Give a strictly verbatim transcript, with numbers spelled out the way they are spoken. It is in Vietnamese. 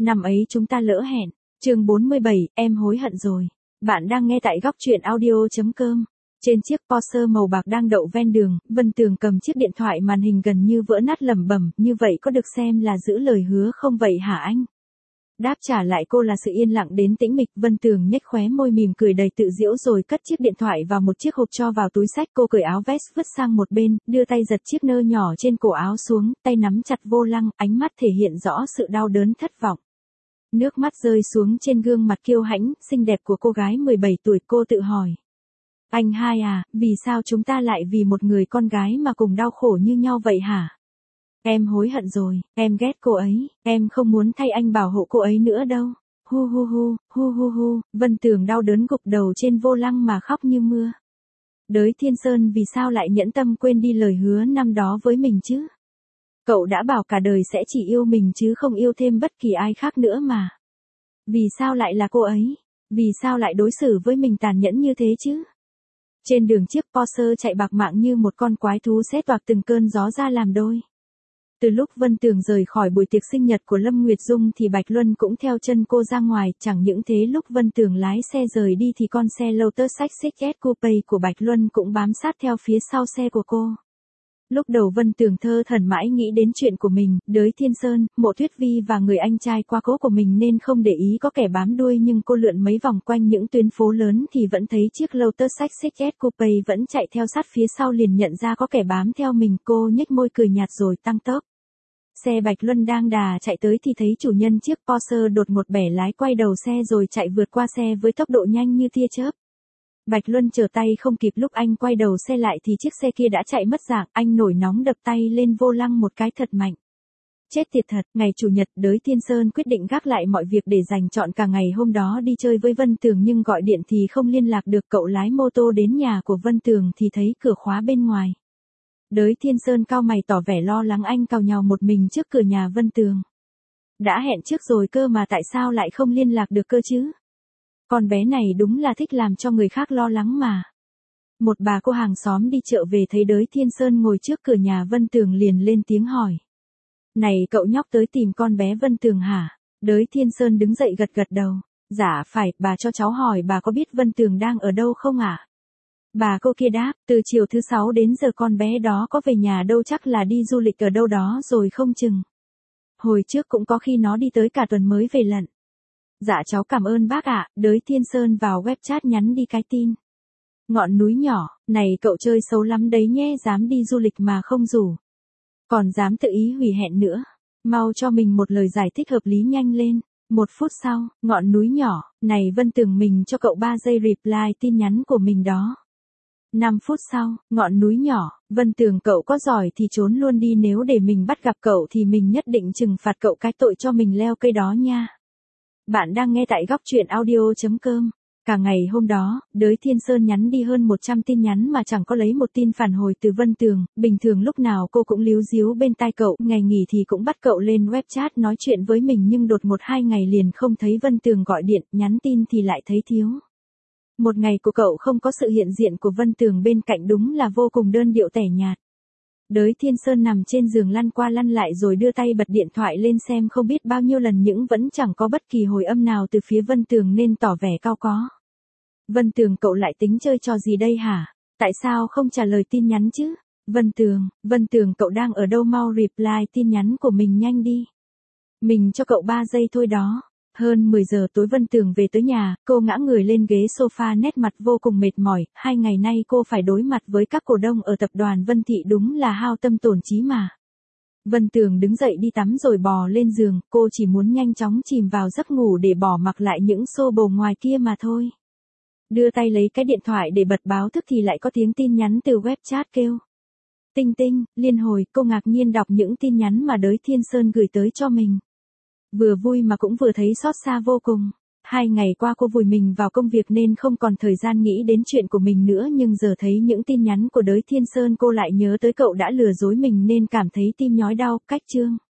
Năm ấy chúng ta lỡ hẹn. Chương bốn mươi bảy, em hối hận rồi. Bạn đang nghe tại góc truyện audio chấm com. Trên chiếc Porsche màu bạc đang đậu ven đường, Vân Tường cầm chiếc điện thoại màn hình gần như vỡ nát lẩm bẩm, như vậy có được xem là giữ lời hứa không vậy hả anh? Đáp trả lại cô là sự yên lặng đến tĩnh mịch. Vân Tường nhếch khóe môi mỉm cười đầy tự giễu rồi cất chiếc điện thoại vào một chiếc hộp cho vào túi xách. Cô cởi áo vest vứt sang một bên, đưa tay giật chiếc nơ nhỏ trên cổ áo xuống, tay nắm chặt vô lăng, ánh mắt thể hiện rõ sự đau đớn thất vọng. Nước mắt rơi xuống trên gương mặt kiêu hãnh, xinh đẹp của cô gái mười bảy tuổi. Cô tự hỏi. Anh hai à, vì sao chúng ta lại vì một người con gái mà cùng đau khổ như nhau vậy hả? Em hối hận rồi, em ghét cô ấy, em không muốn thay anh bảo hộ cô ấy nữa đâu. Hu hu hu, hu hu hu, Vân Tường đau đớn gục đầu trên vô lăng mà khóc như mưa. Đới Thiên Sơn vì sao lại nhẫn tâm quên đi lời hứa năm đó với mình chứ? Cậu đã bảo cả đời sẽ chỉ yêu mình chứ không yêu thêm bất kỳ ai khác nữa mà. Vì sao lại là cô ấy? Vì sao lại đối xử với mình tàn nhẫn như thế chứ? Trên đường chiếc Porsche chạy bạc mạng như một con quái thú xé toạc từng cơn gió ra làm đôi. Từ lúc Vân Tường rời khỏi buổi tiệc sinh nhật của Lâm Nguyệt Dung thì Bạch Luân cũng theo chân cô ra ngoài, chẳng những thế lúc Vân Tường lái xe rời đi thì con xe Lotus Express Coupe của Bạch Luân cũng bám sát theo phía sau xe của cô. Lúc đầu Vân Tường thơ thẩn mãi nghĩ đến chuyện của mình, Đới Thiên Sơn, Mộ Tuyết Vi và người anh trai quá cố của mình nên không để ý có kẻ bám đuôi, nhưng cô lượn mấy vòng quanh những tuyến phố lớn thì vẫn thấy chiếc Lotus Express Coupe vẫn chạy theo sát phía sau, liền nhận ra có kẻ bám theo mình. Cô nhếch môi cười nhạt rồi tăng tốc. Xe Bạch Luân đang đà chạy tới thì thấy chủ nhân chiếc Porsche đột ngột bẻ lái quay đầu xe rồi chạy vượt qua xe với tốc độ nhanh như tia chớp. Bạch Luân trở tay không kịp, lúc anh quay đầu xe lại thì chiếc xe kia đã chạy mất dạng. Anh nổi nóng đập tay lên vô lăng một cái thật mạnh. Chết tiệt thật, ngày chủ nhật Đới Thiên Sơn quyết định gác lại mọi việc để dành trọn cả ngày hôm đó đi chơi với Vân Tường, nhưng gọi điện thì không liên lạc được. Cậu lái mô tô đến nhà của Vân Tường thì thấy cửa khóa bên ngoài. Đới Thiên Sơn cau mày tỏ vẻ lo lắng, anh càu nhàu một mình trước cửa nhà Vân Tường. Đã hẹn trước rồi cơ mà tại sao lại không liên lạc được cơ chứ? Con bé này đúng là thích làm cho người khác lo lắng mà. Một bà cô hàng xóm đi chợ về thấy Đới Thiên Sơn ngồi trước cửa nhà Vân Tường liền lên tiếng hỏi. Này cậu nhóc tới tìm con bé Vân Tường hả? Đới Thiên Sơn đứng dậy gật gật đầu. Dạ phải, bà cho cháu hỏi bà có biết Vân Tường đang ở đâu không ạ? À? Bà cô kia đáp, từ chiều thứ sáu đến giờ con bé đó có về nhà đâu, chắc là đi du lịch ở đâu đó rồi không chừng. Hồi trước cũng có khi nó đi tới cả tuần mới về lận. Dạ cháu cảm ơn bác ạ. Đới Thiên Sơn vào web chat nhắn đi cái tin. Ngọn núi nhỏ, này cậu chơi xấu lắm đấy nhé, dám đi du lịch mà không rủ. Còn dám tự ý hủy hẹn nữa. Mau cho mình một lời giải thích hợp lý nhanh lên. Một phút sau, ngọn núi nhỏ, này Vân Tường mình cho cậu ba giây reply tin nhắn của mình đó. năm phút sau, ngọn núi nhỏ, Vân Tường cậu có giỏi thì trốn luôn đi, nếu để mình bắt gặp cậu thì mình nhất định trừng phạt cậu cái tội cho mình leo cây đó nha. Bạn đang nghe tại góc truyện audio chấm com. Cả ngày hôm đó, Đới Thiên Sơn nhắn đi hơn một trăm tin nhắn mà chẳng có lấy một tin phản hồi từ Vân Tường. Bình thường lúc nào cô cũng líu díu bên tai cậu, ngày nghỉ thì cũng bắt cậu lên web chat nói chuyện với mình, nhưng đột ngột hai ngày liền không thấy Vân Tường gọi điện, nhắn tin thì lại thấy thiếu. Một ngày của cậu không có sự hiện diện của Vân Tường bên cạnh đúng là vô cùng đơn điệu tẻ nhạt. Đới Thiên Sơn nằm trên giường lăn qua lăn lại rồi đưa tay bật điện thoại lên xem không biết bao nhiêu lần nhưng vẫn chẳng có bất kỳ hồi âm nào từ phía Vân Tường nên tỏ vẻ cau có. Vân Tường cậu lại tính chơi trò gì đây hả? Tại sao không trả lời tin nhắn chứ? Vân Tường, Vân Tường cậu đang ở đâu, mau reply tin nhắn của mình nhanh đi. Mình cho cậu ba giây thôi đó. Hơn mười giờ tối Vân Tường về tới nhà, cô ngã người lên ghế sofa, nét mặt vô cùng mệt mỏi. Hai ngày nay cô phải đối mặt với các cổ đông ở tập đoàn Vân Thị, đúng là hao tâm tổn trí mà. Vân Tường đứng dậy đi tắm rồi bò lên giường, cô chỉ muốn nhanh chóng chìm vào giấc ngủ để bỏ mặc lại những xô bồ ngoài kia mà thôi. Đưa tay lấy cái điện thoại để bật báo thức thì lại có tiếng tin nhắn từ web chat kêu. Tinh tinh, liên hồi. Cô ngạc nhiên đọc những tin nhắn mà Đới Thiên Sơn gửi tới cho mình. Vừa vui mà cũng vừa thấy xót xa vô cùng. Hai ngày qua cô vùi mình vào công việc nên không còn thời gian nghĩ đến chuyện của mình nữa, nhưng giờ thấy những tin nhắn của Đới Thiên Sơn cô lại nhớ tới cậu đã lừa dối mình nên cảm thấy tim nhói đau. Cách chương